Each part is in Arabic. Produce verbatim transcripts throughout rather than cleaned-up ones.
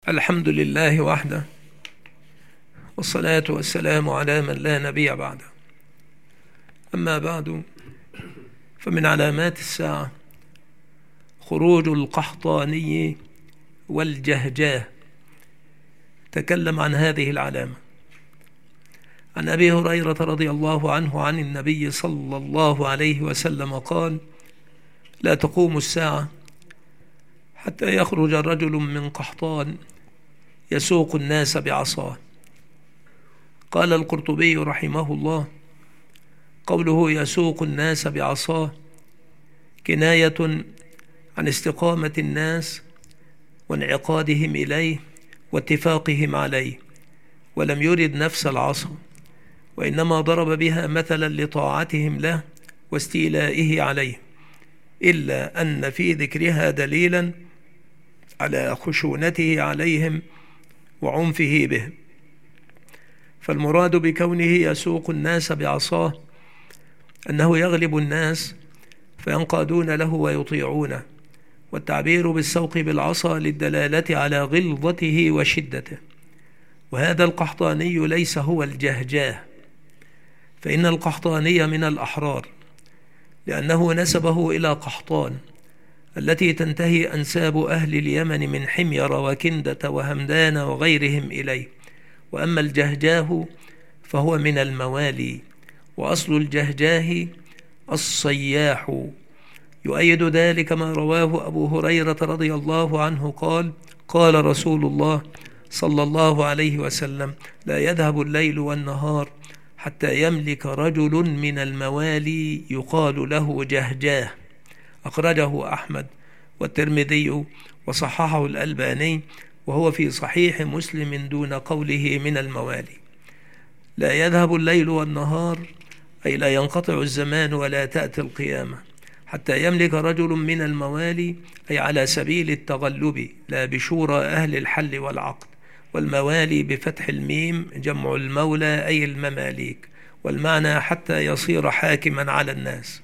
الحمد لله وحده، والصلاة والسلام على من لا نبي بعده. أما بعد، فمن علامات الساعة خروج القحطاني والجهجاه. تكلم عن هذه العلامة عن أبي هريرة رضي الله عنه عن النبي صلى الله عليه وسلم قال: لا تقوم الساعة حتى يخرج رجل من قحطان يسوق الناس بعصاه. قال القرطبي رحمه الله: قوله يسوق الناس بعصاه كناية عن استقامة الناس وانعقادهم إليه واتفاقهم عليه، ولم يرد نفس العصا، وإنما ضرب بها مثلا لطاعتهم له واستيلائه عليه، إلا أن في ذكرها دليلا على خشونته عليهم وعنفه بهم. فالمراد بكونه يسوق الناس بعصاه أنه يغلب الناس فينقادون له ويطيعونه، والتعبير بالسوق بالعصا للدلالة على غلظته وشدته. وهذا القحطاني ليس هو الجهجاه، فإن القحطاني من الأحرار، لأنه نسبه إلى قحطان التي تنتهي أنساب أهل اليمن من حمير وكندة وهمدان وغيرهم إليه. وأما الجهجاه فهو من الموالي، وأصل الجهجاه الصياح. يؤيد ذلك ما رواه أبو هريرة رضي الله عنه قال: قال رسول الله صلى الله عليه وسلم: لا يذهب الليل والنهار حتى يملك رجل من الموالي يقال له جهجاه. أخرجه أحمد والترمذي وصححه الألباني، وهو في صحيح مسلم دون قوله من الموالي. لا يذهب الليل والنهار أي لا ينقطع الزمان ولا تأتي القيامة حتى يملك رجل من الموالي، أي على سبيل التغلب لا بشورى أهل الحل والعقد. والموالي بفتح الميم جمع المولى أي المماليك، والمعنى حتى يصير حاكما على الناس.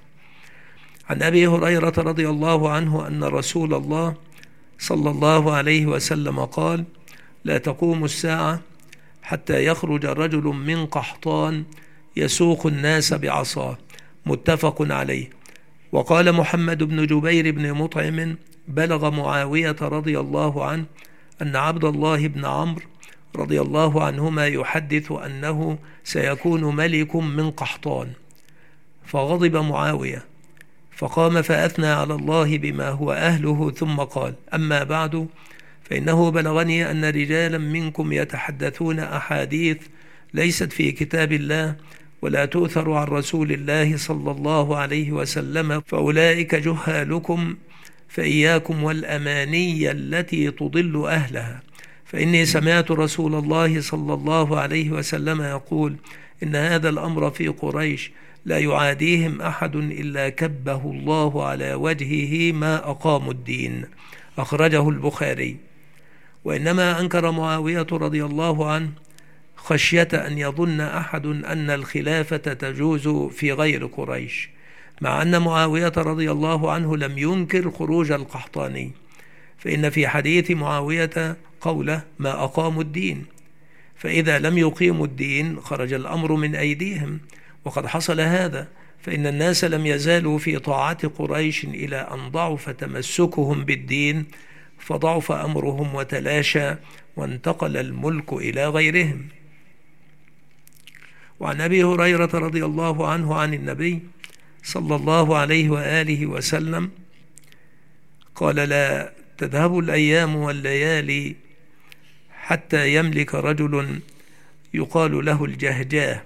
عن أبي هريرة رضي الله عنه أن رسول الله صلى الله عليه وسلم قال: لا تقوم الساعة حتى يخرج رجل من قحطان يسوق الناس بعصاه. متفق عليه. وقال محمد بن جبير بن مطعم: بلغ معاوية رضي الله عنه أن عبد الله بن عمرو رضي الله عنهما يحدث أنه سيكون ملك من قحطان، فغضب معاوية فقام فأثنى على الله بما هو أهله، ثم قال: أما بعد، فإنه بلغني أن رجالا منكم يتحدثون أحاديث ليست في كتاب الله ولا تؤثر عن رسول الله صلى الله عليه وسلم، فأولئك جهالكم، فإياكم والأماني التي تضل أهلها، فإني سمعت رسول الله صلى الله عليه وسلم يقول: إن هذا الأمر في قريش لا يعاديهم أحد إلا كبه الله على وجهه ما أقاموا الدين. أخرجه البخاري. وإنما أنكر معاوية رضي الله عنه خشية أن يظن أحد أن الخلافة تجوز في غير قريش، مع أن معاوية رضي الله عنه لم ينكر خروج القحطاني، فإن في حديث معاوية قوله ما أقاموا الدين، فإذا لم يقيموا الدين خرج الأمر من أيديهم، وقد حصل هذا، فإن الناس لم يزالوا في طاعة قريش إلى أن ضعف تمسكهم بالدين، فضعف أمرهم وتلاشى وانتقل الملك إلى غيرهم. وعن أبي هريرة رضي الله عنه عن النبي صلى الله عليه وآله وسلم قال: لا تذهب الأيام والليالي حتى يملك رجل يقال له الجهجاه.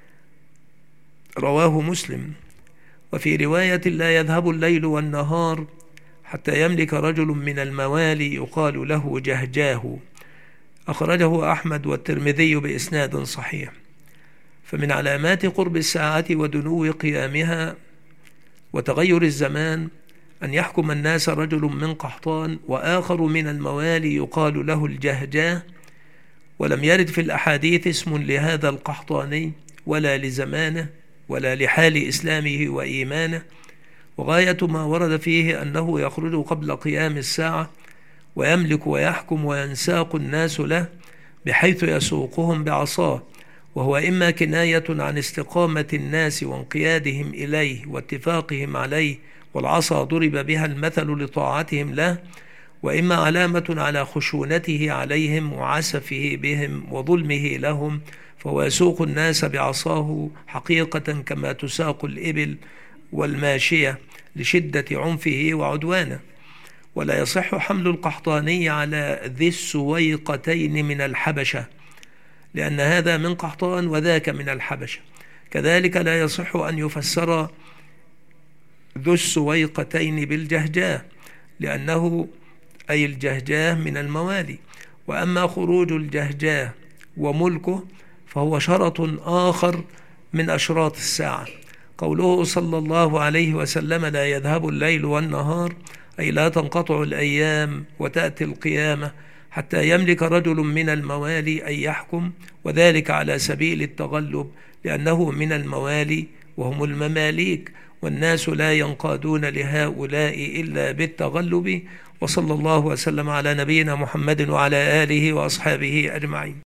رواه مسلم. وفي رواية: لا يذهب الليل والنهار حتى يملك رجل من الموالي يقال له جهجاه. أخرجه أحمد والترمذي بإسناد صحيح. فمن علامات قرب الساعة ودنو قيامها وتغير الزمان أن يحكم الناس رجل من قحطان وآخر من الموالي يقال له الجهجاه، ولم يرد في الأحاديث اسم لهذا القحطاني ولا لزمانه ولا لحال إسلامه وإيمانه. وغاية ما ورد فيه أنه يخرج قبل قيام الساعة، ويملك ويحكم وينساق الناس له بحيث يسوقهم بعصاه، وهو إما كناية عن استقامة الناس وانقيادهم إليه واتفاقهم عليه، والعصا ضرب بها المثل لطاعتهم له، وإما علامة على خشونته عليهم وعسفه بهم وظلمه لهم، فهو يسوق الناس بعصاه حقيقة كما تساق الإبل والماشية لشدة عنفه وعدوانه. ولا يصح حمل القحطاني على ذي السويقتين من الحبشة، لأن هذا من قحطان وذاك من الحبشة. كذلك لا يصح أن يفسر ذو السويقتين بالجهجاه، لأنه أي الجهجاه من الموالي. وأما خروج الجهجاه وملكه فهو شرط آخر من أشراط الساعة. قوله صلى الله عليه وسلم: لا يذهب الليل والنهار، أي لا تنقطع الأيام وتأتي القيامة حتى يملك رجل من الموالي أن يحكم، وذلك على سبيل التغلب، لأنه من الموالي وهم المماليك، والناس لا ينقادون لهؤلاء إلا بالتغلب. وصلى الله وسلم على نبينا محمد وعلى آله وأصحابه أجمعين.